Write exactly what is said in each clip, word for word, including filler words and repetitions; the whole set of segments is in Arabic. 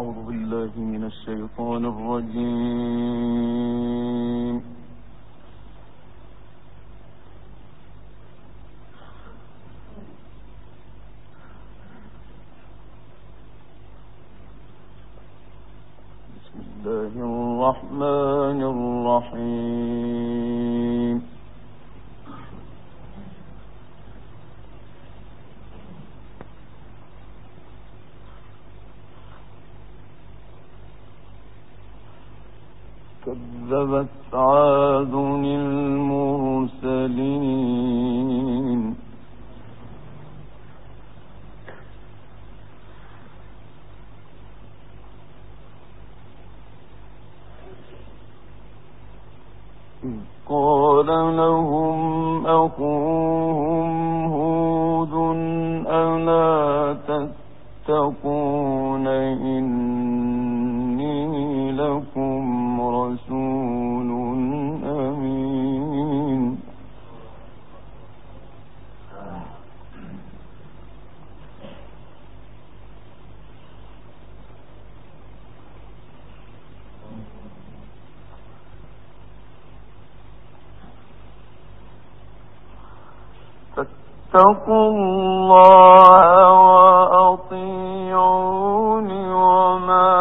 أعوذ بالله من الشيطان الرجيم. بسم الله الرحمن الرحيم. كذبت عاد المرسلين. إذ قال لهم أخوهم هود ألا تتقون إني لكم رسول أمين. فاتقوا الله وأطيعون وما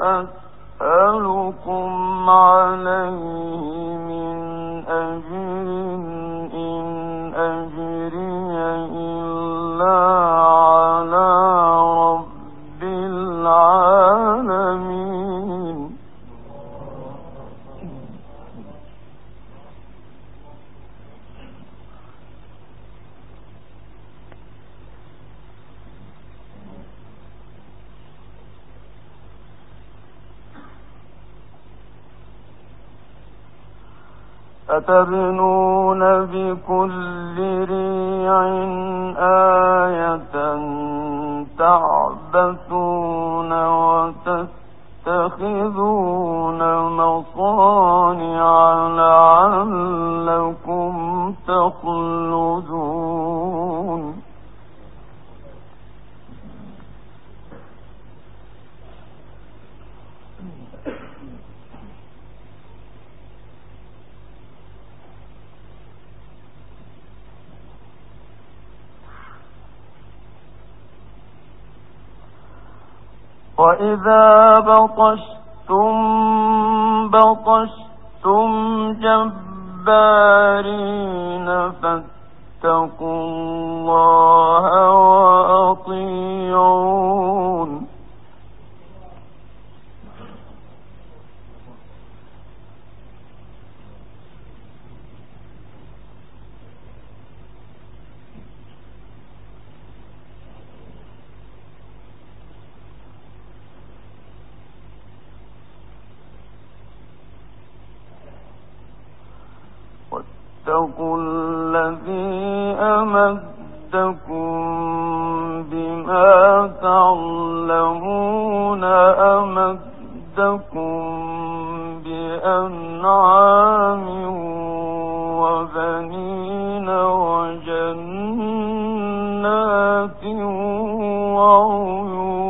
أسألكم عليه من أجر إن أجري إلا على رب العالمين. أتبنون بكل ريع آية تعبثون وتتخذون مصانع لعلكم تخلدون. وإذا بطشتم بطشتم جبارين فاتقوا الله وأطيعون. واتقوا الذي أمدكم بما تعلمون أمدكم بأنعام وبنين وجنات وعيون.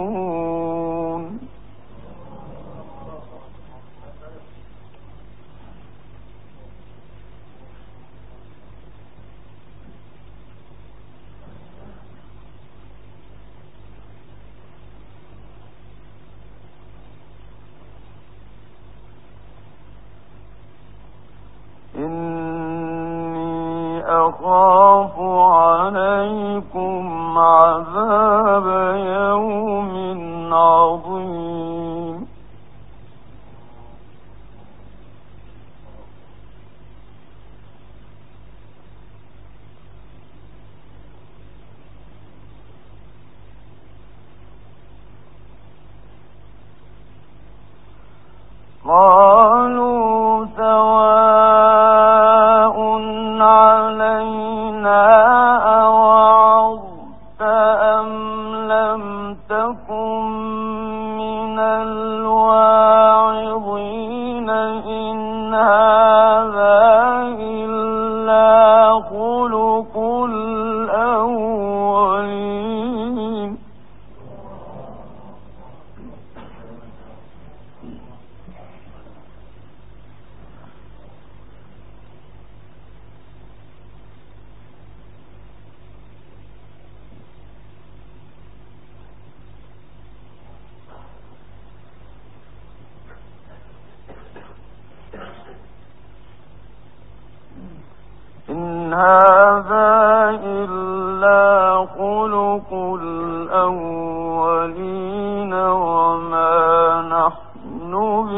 إني أخاف عليكم عذاب يوم عظيم. قالوا سواء علينا إلا خلق الأولين وما نحن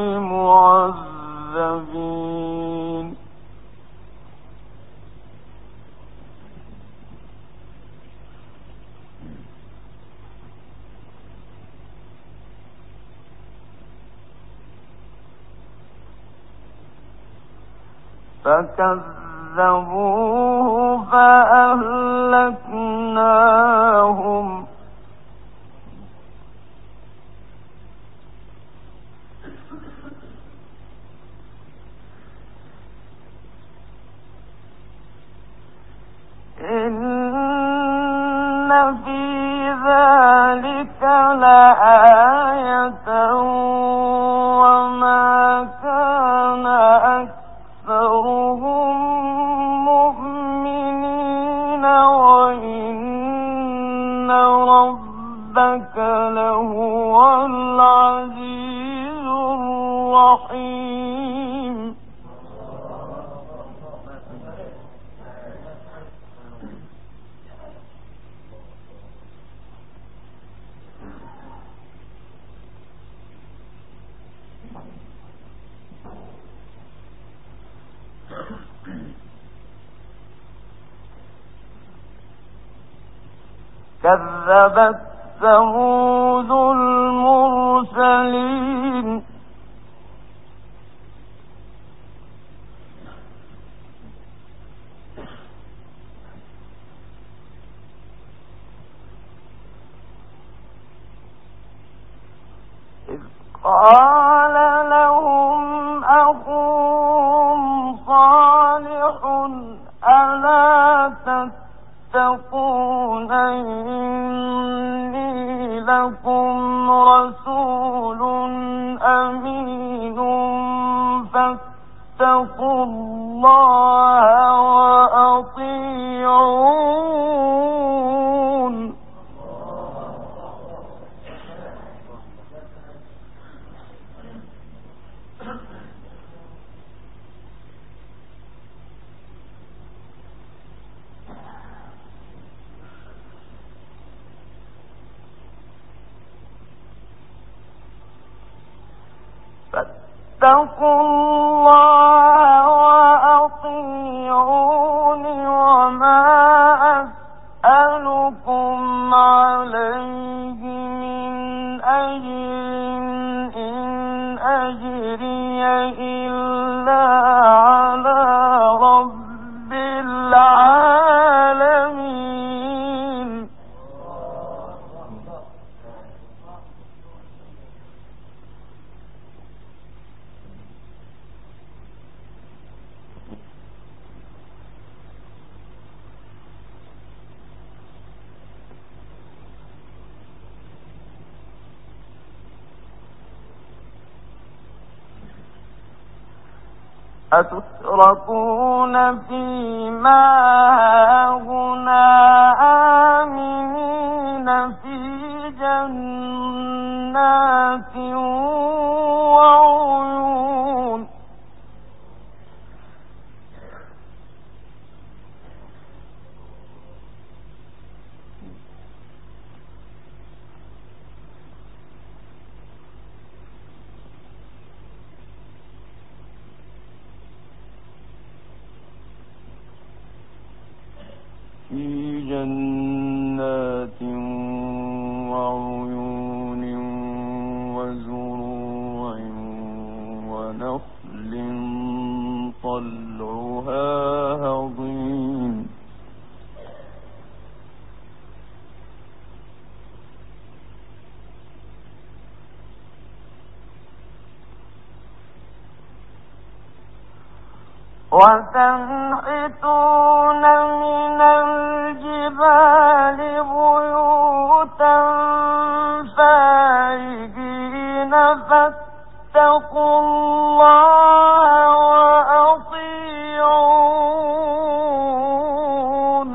بمعذبين فكذبوه فأهلكناهم إن في ذلك لآية وما كان أكثرهم مؤمنين وإن ربك لهو العزيز الرحيم كذبت ثمود المرسلين إذ قال لهم أخوهم صالح ألا تتقون إني لكم رسول أمين فاتقوا الله وأطيعون فاتقوا الله وأطيعون وما أسألكم عليه من أجر إن أجري إلا على رب العالمين أتتركون فيما هاهنا آمنين في جنات وعيون في جنات وعيون وزروع ونخل طلعها هضيم وتنحتون من الجبال بيوتا فارهين فاتقوا الله وأطيعون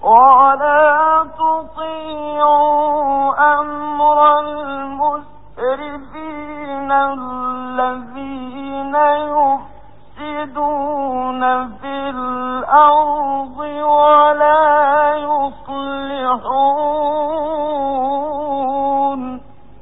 ولا تطيعوا أمر المسرفين الذين يفسدون في الأرض ولا يصلحون.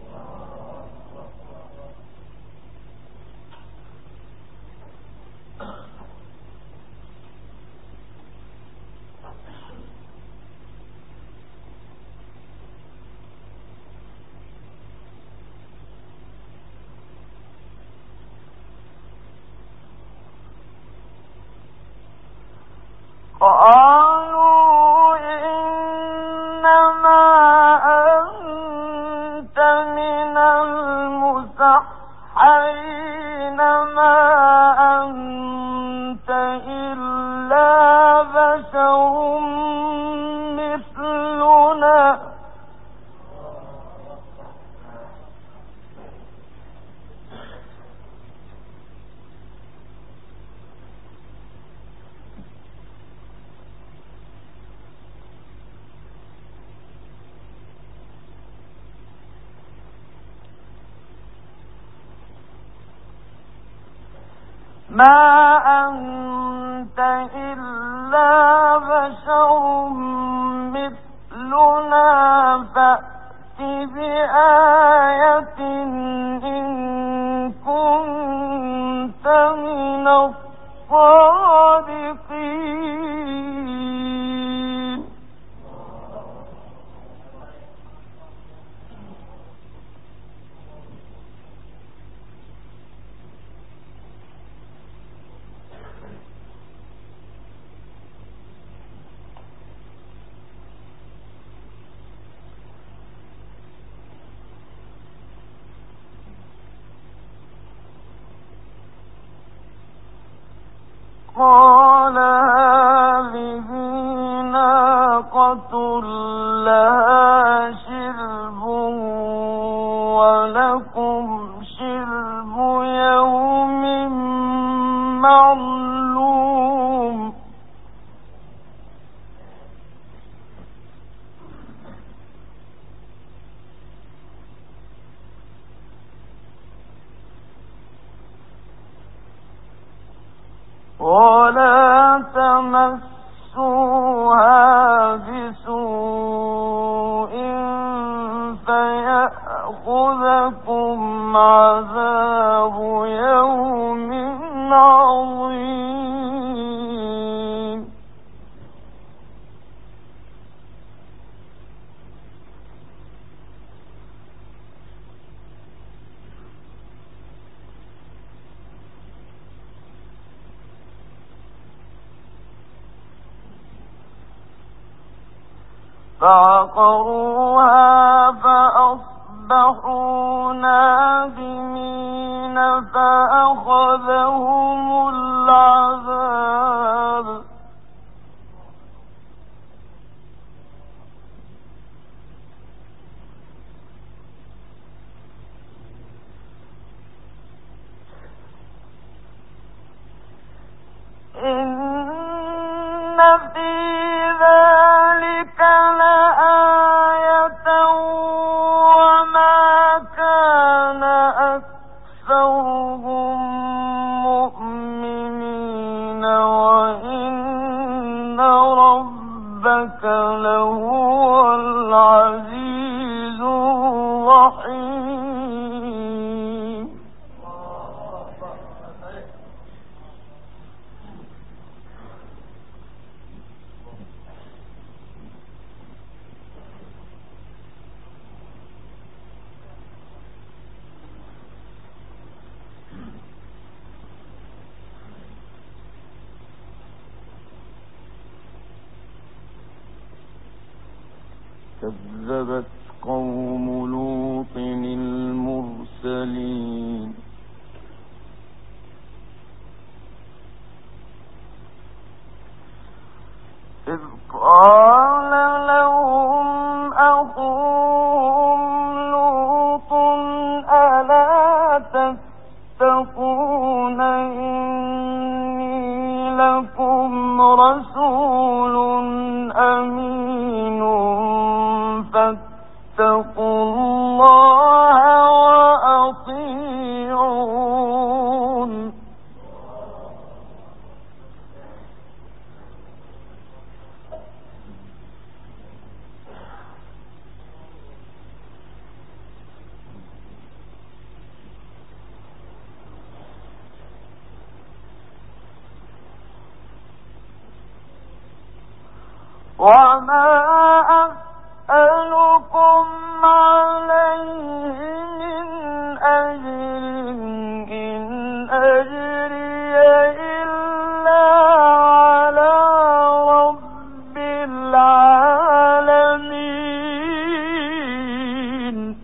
قالوا إنما أنت من المسحرين ما أنت إلا بشر مثلنا ما أنت إلا بشر مثلنا فأت بآية إن كنت من الصادقين. قال هذه ناقة لها شرب ولكم شرب يوم معلوم. ولا تمسوها بسوء فيأخذكم عذاب يوم عظيم. فعقروها فأصبحوا نادمين فأخذهم العذاب. إن في ذلك لآية وما كان أكثرهم مؤمنين وإن ربك لهو العزيز الرحيم. كذبت قوم لوط المرسلين. إذ قال لهم أخوهم لوط ألا تتقون إني لكم رسول أمين وما أسألكم عليه من أجر إن أجري إلا على رب العالمين.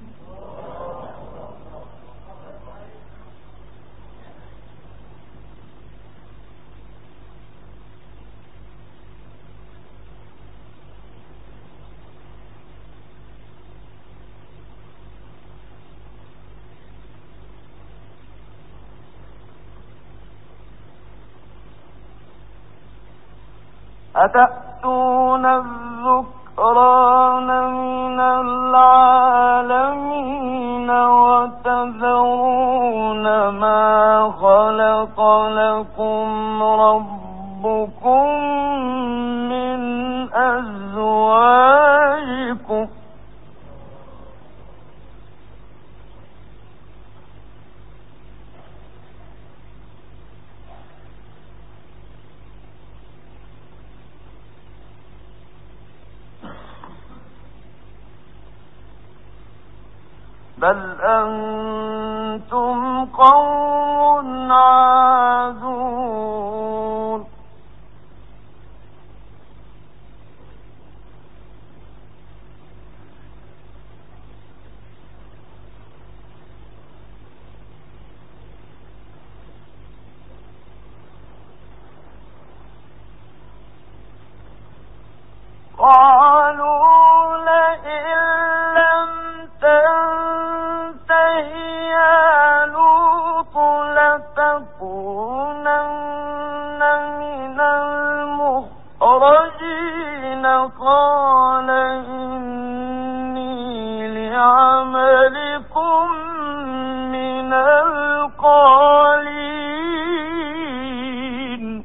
أتأتون الذكران من العالمين وتذرون ما خلق لكم ربكم من أزواجكم بل أنتم قوم عادون. قالوا لئن لم تنته يا لوط لتكونن من المخرجين. قال إني لعملكم من القالين.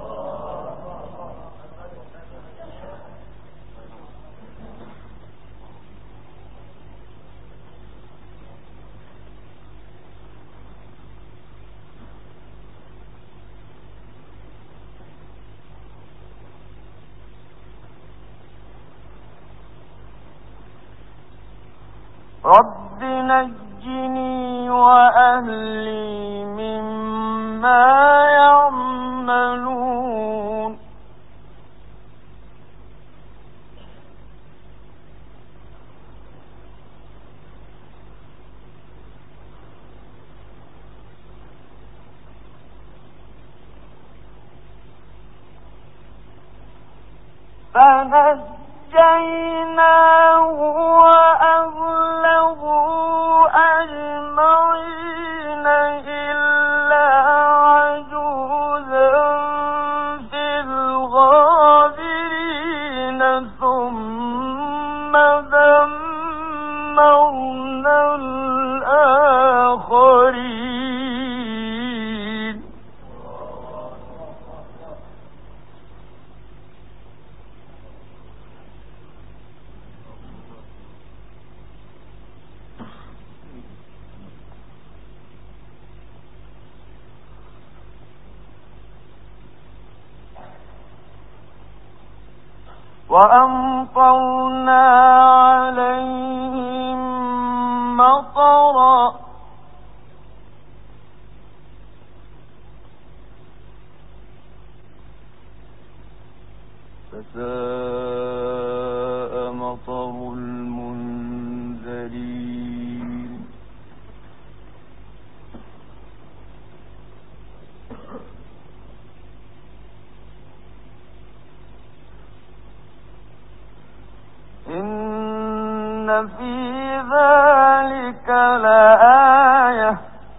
رب نجني وأهلي مما يعملون. فنجيناه وأهله أجمعين إلا عجوزا في الغابرين ثم دمرنا الآخرين. وأمطرنا عليهم مطرا فساء مطر المنذرين. إن في ذلك لآية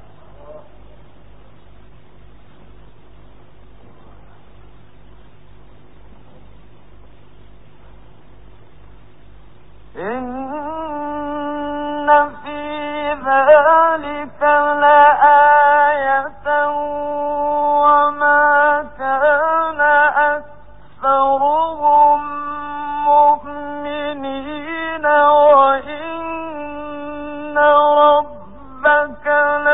إن في ذلك لآية وما كان أكثرهم مؤمنين وإن ربك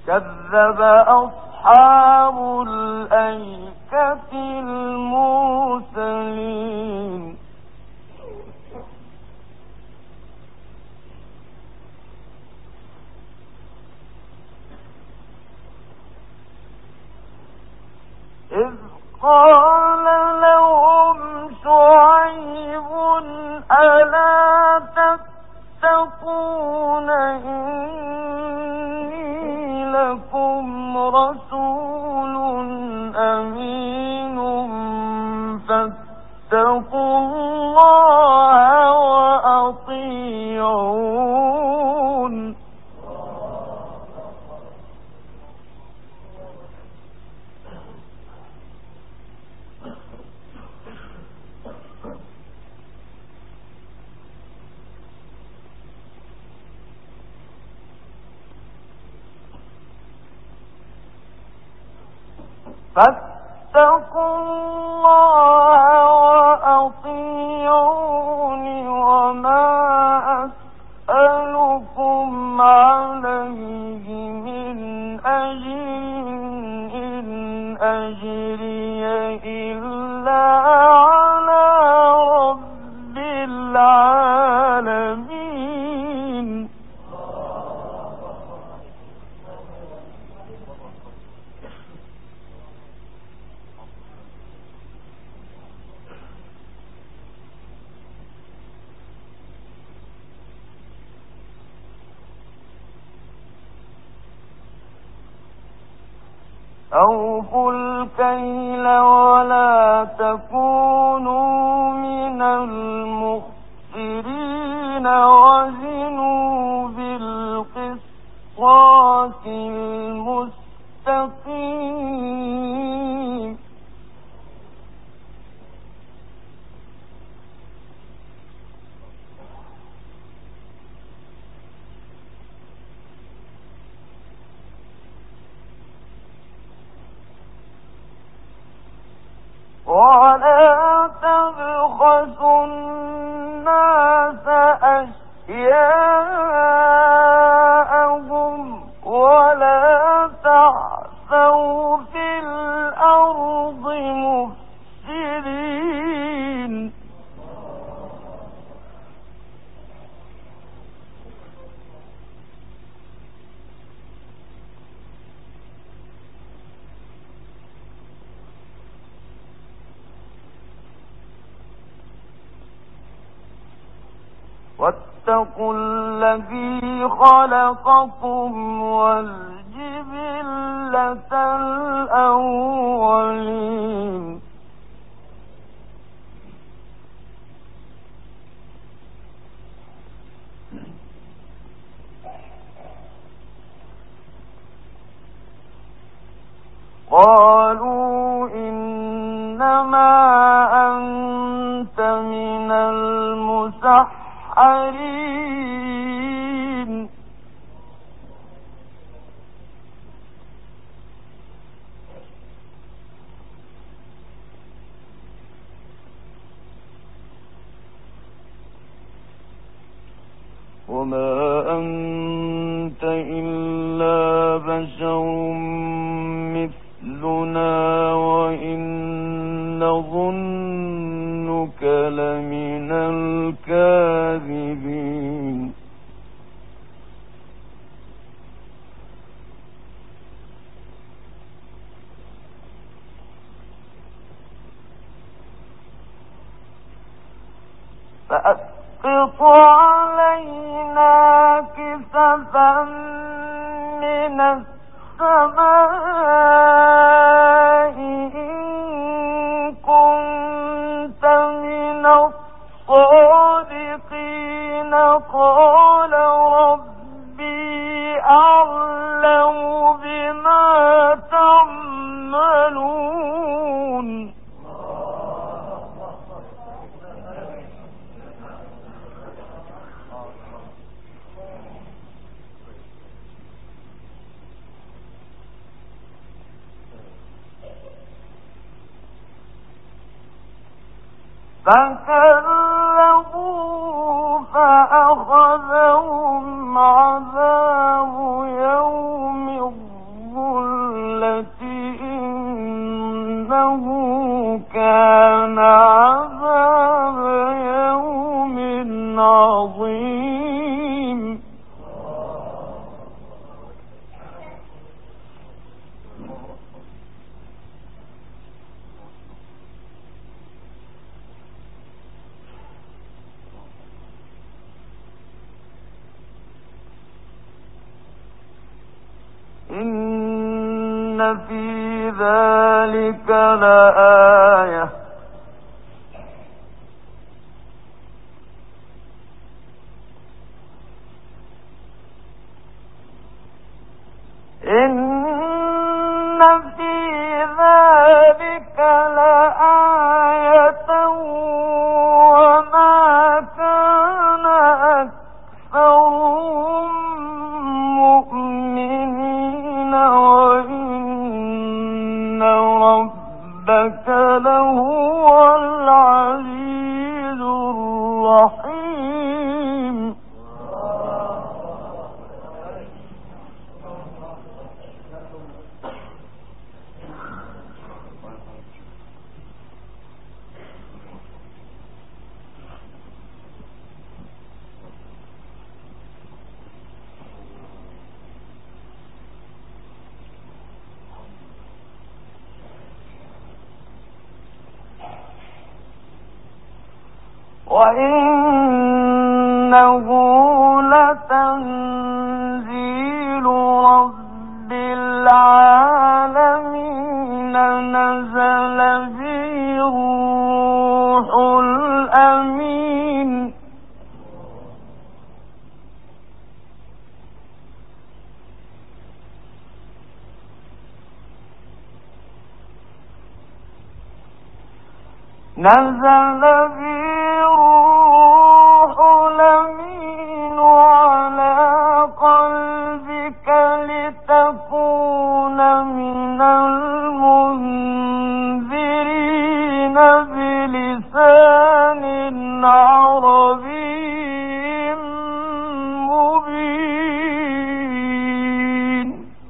كذب أصحاب الأيكة المرسلين إذ قال لهم شعيب ألا تتقون إني لكم رسول أمين فاتقوا الله وأطيعون فاتقوا الله وأطيعون وما أسألكم عليه من أجر إن أجري إلا على رب العالمين أوفوا الكيل ولا تكونوا من المخسرين وزنوا بالقسطاس المستقيم ولا تبخسوا الناس أشياءهم ولا تعثوا في الأرض مفسدين واتقوا الذي خلقكم والجبلة الأولين قالوا إنما أنت من المسحرين وما أنت إلا بشر مثلنا وإن نظنك لمن الكاذبين فأسقط علينا كسفا من السماء إن كنت من الصادقين قال ربي أعلم بما تعملون فكذبوا فأخذهم عذاب يوم الظلة عظيم. إن في ذلك لآية إن في ذلك لآية وما كان أكثرهم مؤمنين وإن ربك لهو العزيز الرحيم. وإنه لتنزيل رب العالمين نزل به الروح الأمين. نزل به الروح الأمين على قلبك لتكون من المنذرين بلسان عربي مبين.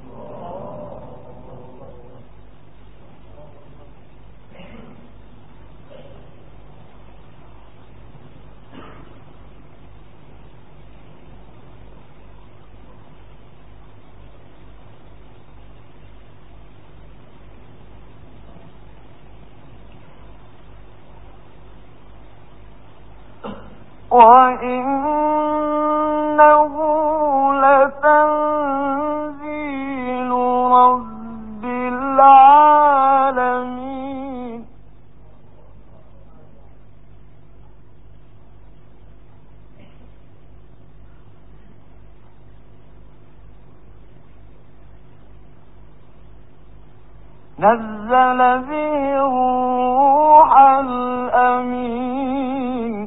وإنه لتنزيل رب العالمين نزل به الروح الأمين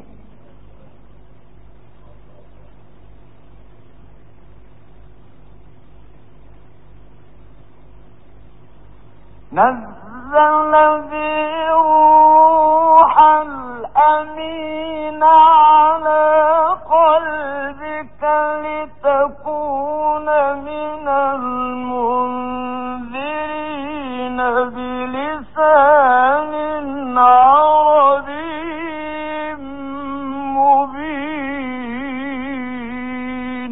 نزل به الروح الأمين على قلبك لتكون من المنذرين بلسان عربي مبين.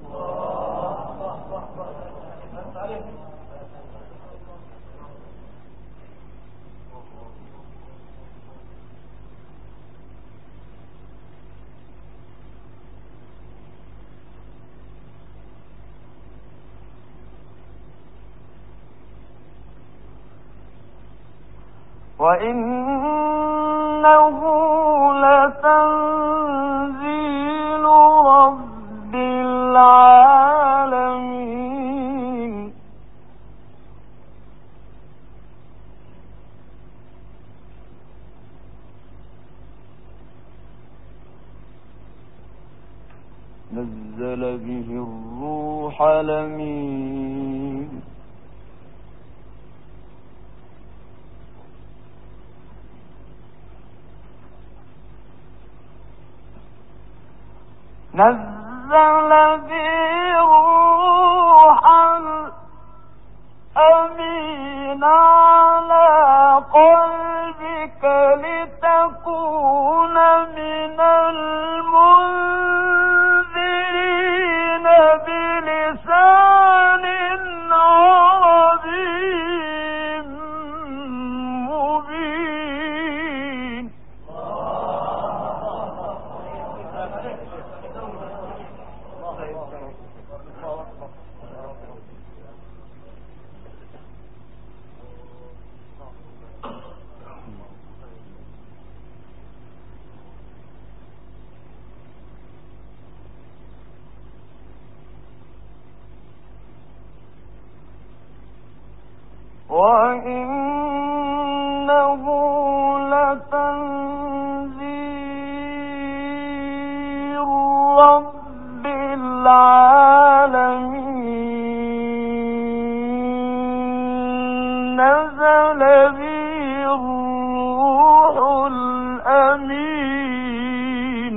وإنه لتنزيل رب العالمين نزل به الروح الأمين نزل به الروح الأمين على قلبك لتكون من المنذرين وإنه لتنزيل رب العالمين نزل به الروح الأمين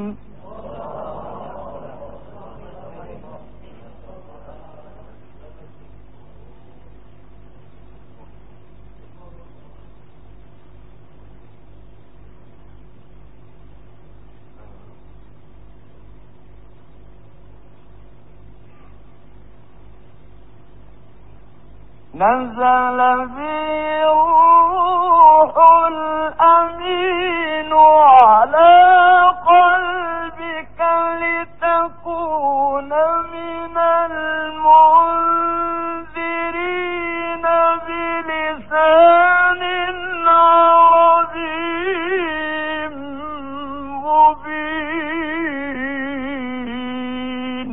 نزل به الروح الأمين على قلبك لتكون من المنذرين بلسان عربي مبين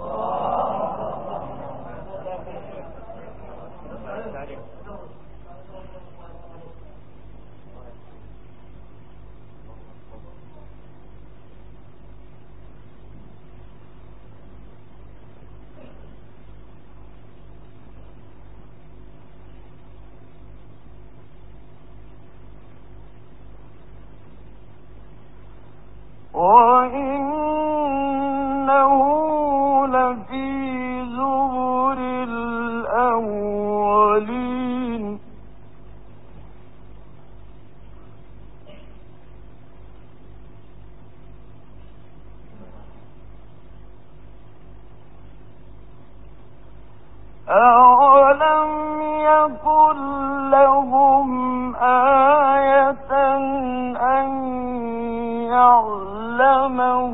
وإنه لفي زبر الأولين أولم يكن لهم آية أن يعلمه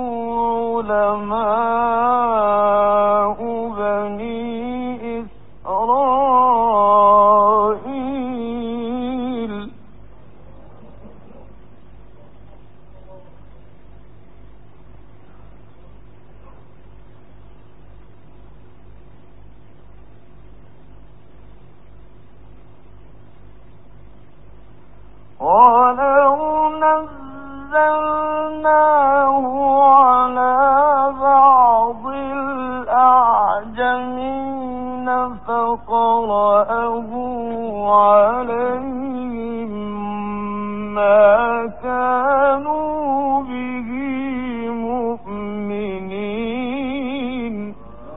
علماء بني إسرائيل ولو نزلناه على بعض الأعجمين فقرأه عليهم ما كانوا به مؤمنين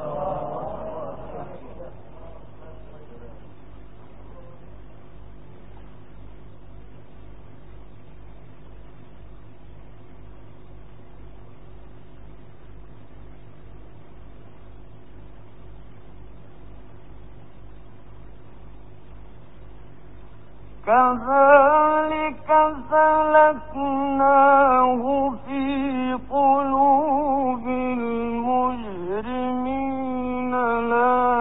كذلك سلكناه في قلوب المجرمين لا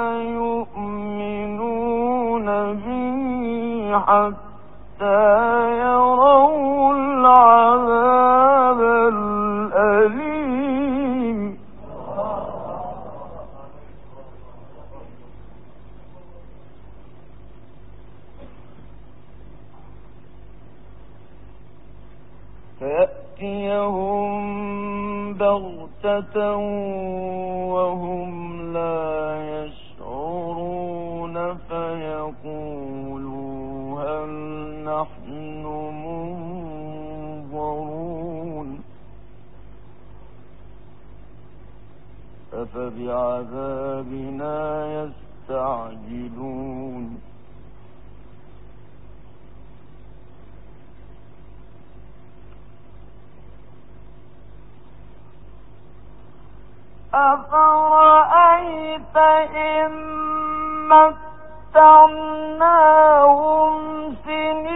يؤمنون به حتى يروا العذاب الأليم فيأتيهم بغتة وهم لا يشعرون فيقولوا هل نحن منظرون أفبعذابنا يستعجلون أفرأيت إن متعناهم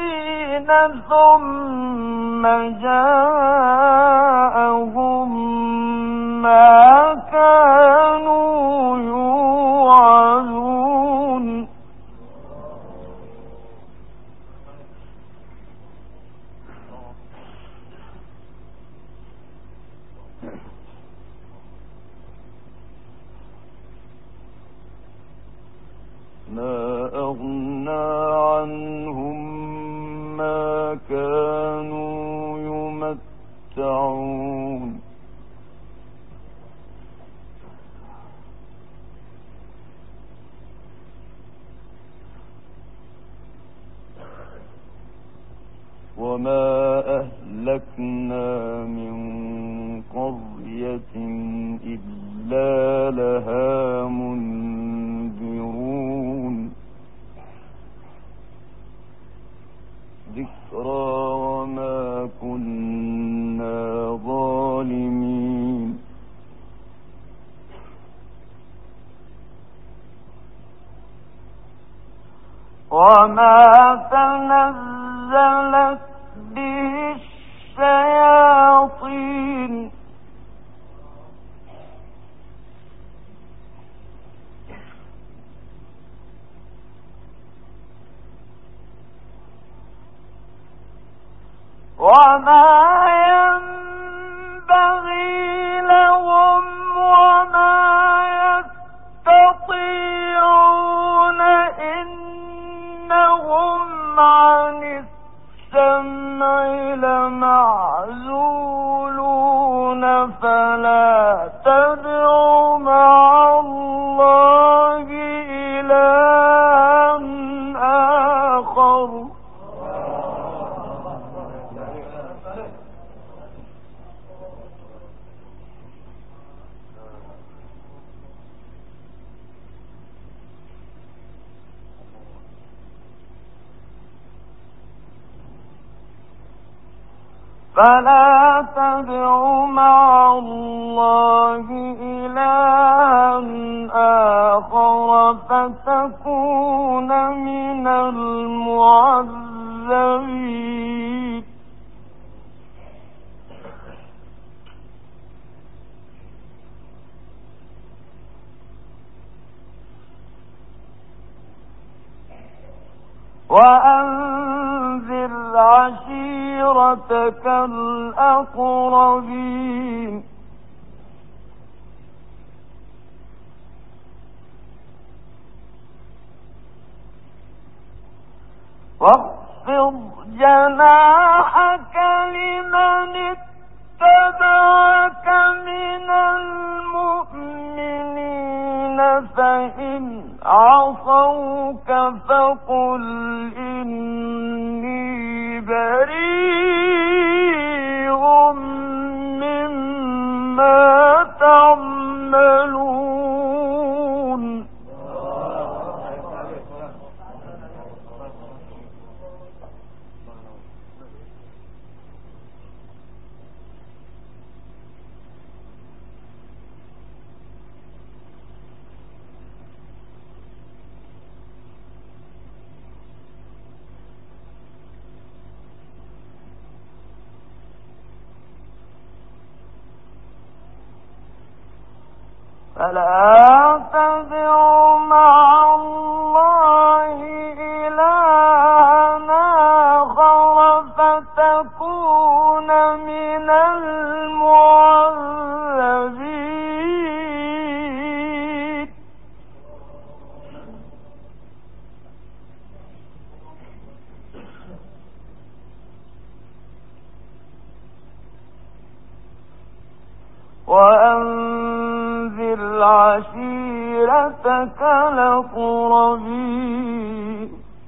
سنين ثم جاءهم ما كانوا يوعدون ما أغنى عنهم ما كانوا يمتعون وما أهلكنا من قرية إلا لها منذرون ذكرى وما كنا ظالمين وما تنزلت به الشياطين وما ينبغي لهم وما يستطيعون إنهم عن السمع لمعزولون فلا تدع مع الله إلها آخر فلا تدع مع الله إلها آخر فتكون من المعذبين وأنذر عشيرتك الأقربين واخفض جناحك لمن اتبعك من المؤمنين فإن عصوك فقل إني بريء مما تعملون فلا تدع مع الله إلها آخر فتكون من المعذبين وأنذر عشيرتك الأقربين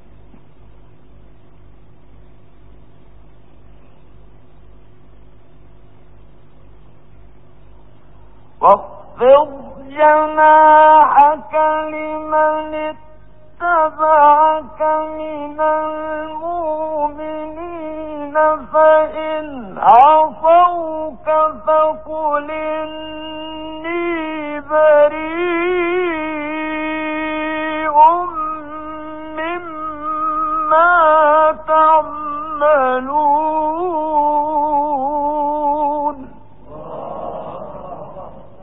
واخفض جناحك لمن اتبعك من المؤمنين فإن عصوك فقل إني بريء مما تعملون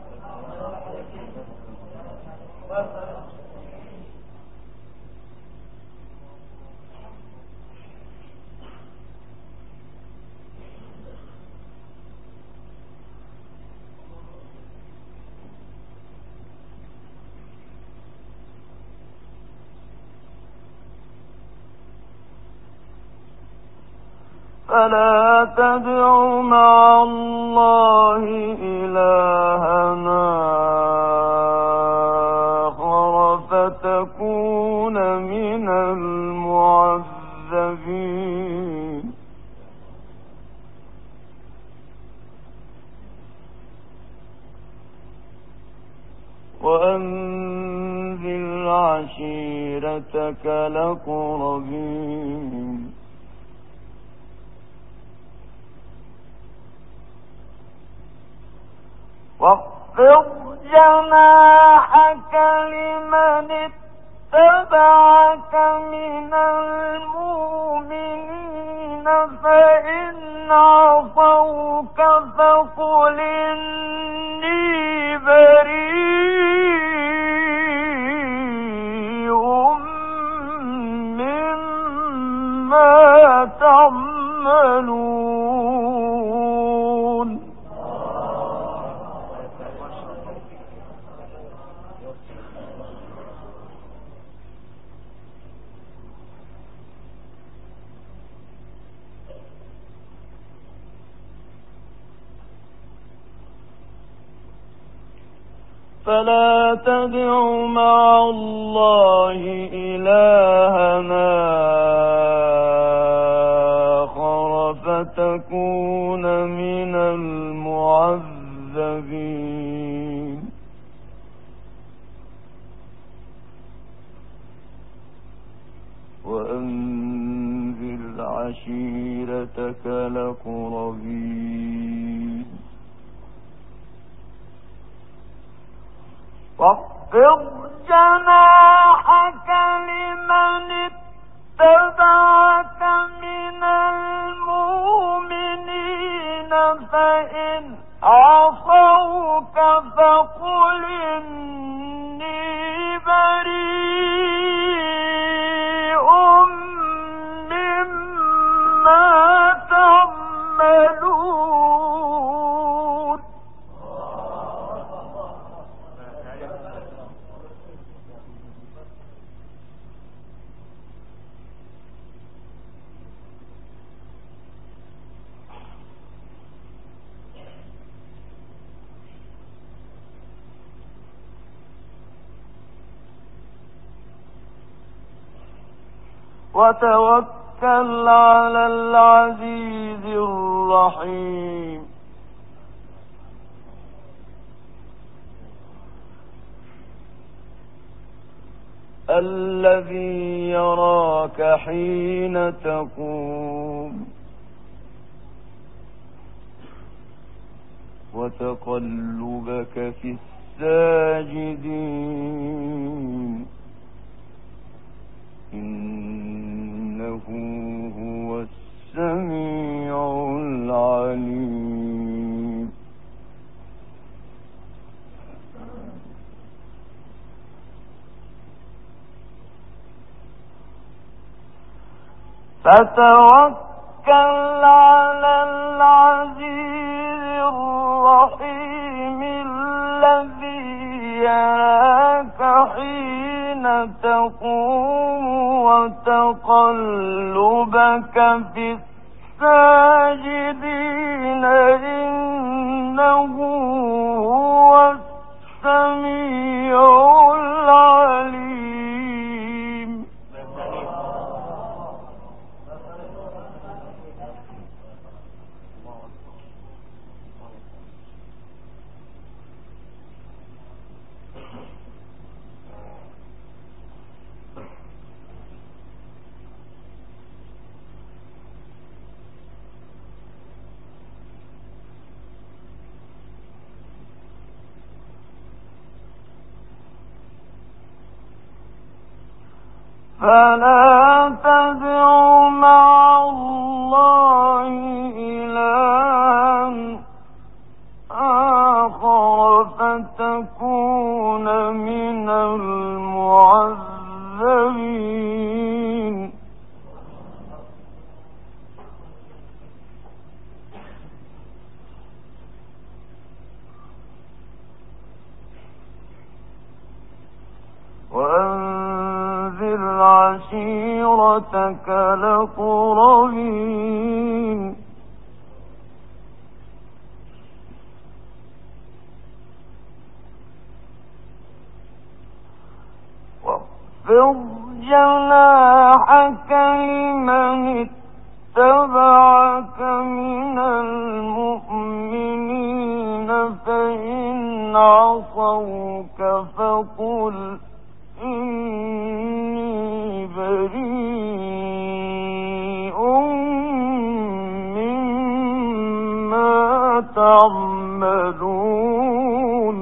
فلا تدع مع الله إلهنا آخر فتكون من المعذبين وأنذر عشيرتك الأقربين واخفض جناحك لمن اتبعك من المؤمنين فإن عصوك فقل إني بريء مما تعملون فلا تدع مع الله إلهنا آخر فتكون من المعذبين وأنذر عشيرتك الأقربين واخفض جناحك لمن اتبعك من المؤمنين فإن عصوك فقل إني بريء مما تعملون وتوكل على العزيز الرحيم الذي يراك حين تقوم وتقلبك في الساجدين إنه هو السميع العليم فتوكل على العزيز الرحيم الذي يراك حين تقوم وتقلبك في الساجدين إنه هو السميع العليم فلا تدع مع الله إلها آخر فتكون من المعذبين وأنذر عشيرتك وعشيرتك الأقربين واخفض جناحك لمن اتبعك من المؤمنين فإن عصوك فقل إني بريء مما تعملون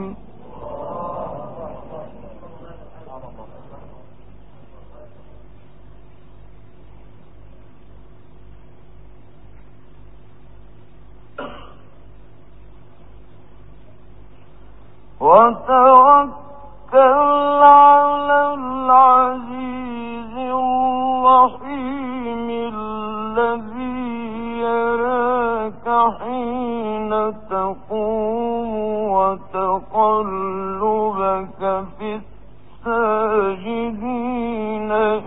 وتوكل على العزيز الرحيم الذي يراك حين تقوم وتقلبك في الساجدين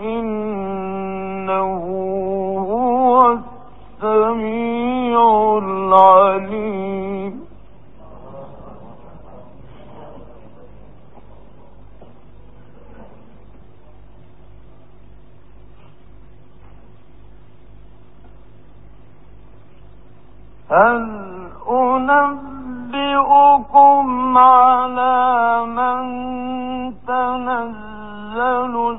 إنه هو السميع العليم هل أنبئكم على من تنزل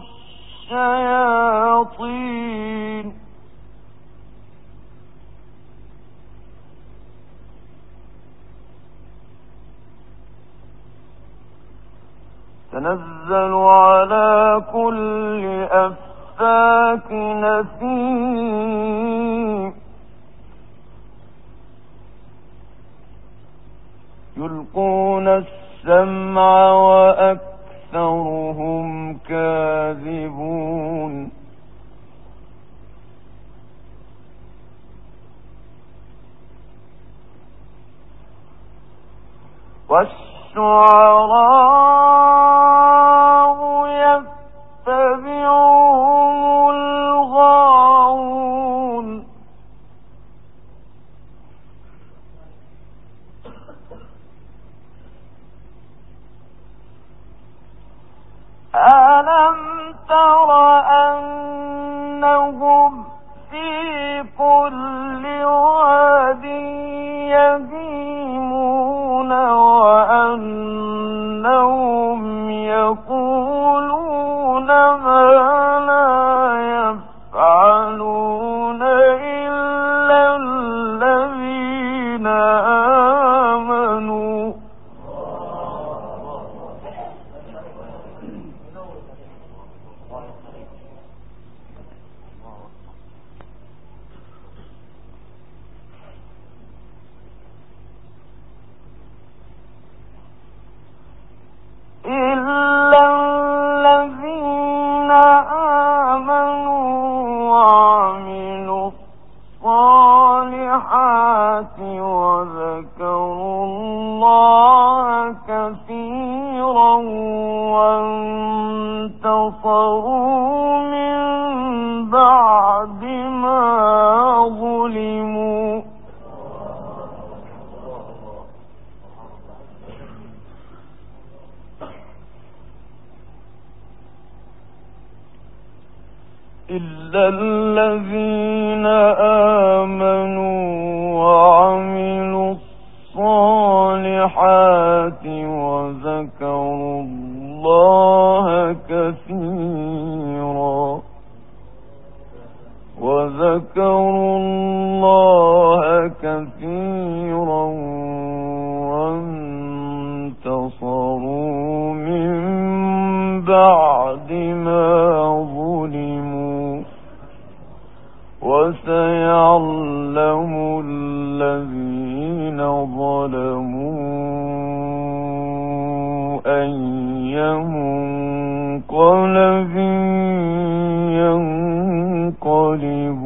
الشياطين تنزل على كل أفاك نثيم يلقون السمع وأكثرهم كاذبون والشعراء يتبعهم الغاوون ألم تر أنهم في كل واد يهيمون وأنهم يقولون ما لا يفعلون إلا الذين آمنوا إلا الذين آمنوا وعملوا الصالحات وذكروا الله كثيرا وانتصروا من بعد ما ظلموا إلا الذين آمنوا وعملوا الصالحات وذكروا الله كثيرا وذكروا الله كثيرا وانتصروا من بعد ما ظلموا وسيعلم الذين ظلموا أي منقلب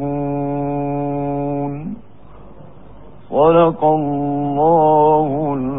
ينقلبون صدق الله